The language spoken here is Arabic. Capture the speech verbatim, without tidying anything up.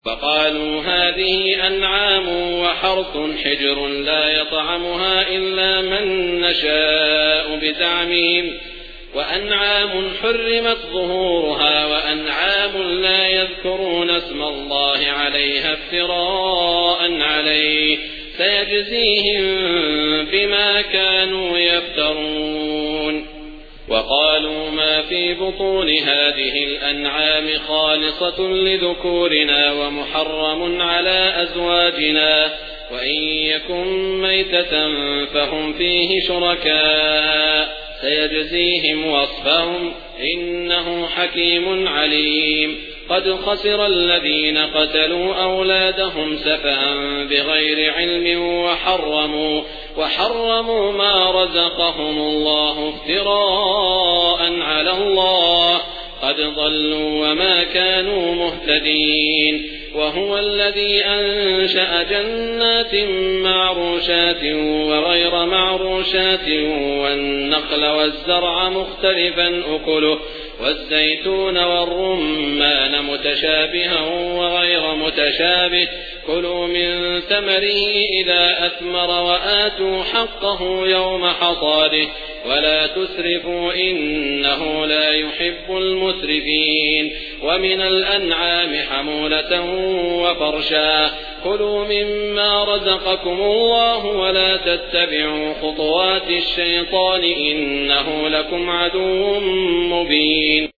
فقالوا هذه أنعام وحرث حجر لا يطعمها إلا من نشاء بزعمهم وأنعام حرمت ظهورها وأنعام لا يذكرون اسم الله عليها افتراء عليه سيجزيهم بما كانوا يفترون. وقالوا ما في بطون هذه الأنعام خالصة لذكورنا ومحرم على أزواجنا وإن يكن ميتة فهم فيه شركاء سيجزيهم وصفهم إنه حكيم عليم. قد خسر الذين قتلوا أولادهم سفها بغير علم وحرموا, وحرموا ما رزقهم الله افتراء على الله قد ضلوا وما كانوا مهتدين. وهو الذي أنشأ جنات معروشات وغير معروشات والنخل والزرع مختلفا أكله والزيتون والرمان متشابها وغير متشابه كلوا من ثمره إذا أثمر وآتوا حقه يوم حصاده ولا تسرفوا إنه لا يحب المسرفين. ومن الأنعام حمولة وفرشا كلوا مما رزقكم الله ولا تتبعوا خطوات الشيطان إنه لكم عدو مبين.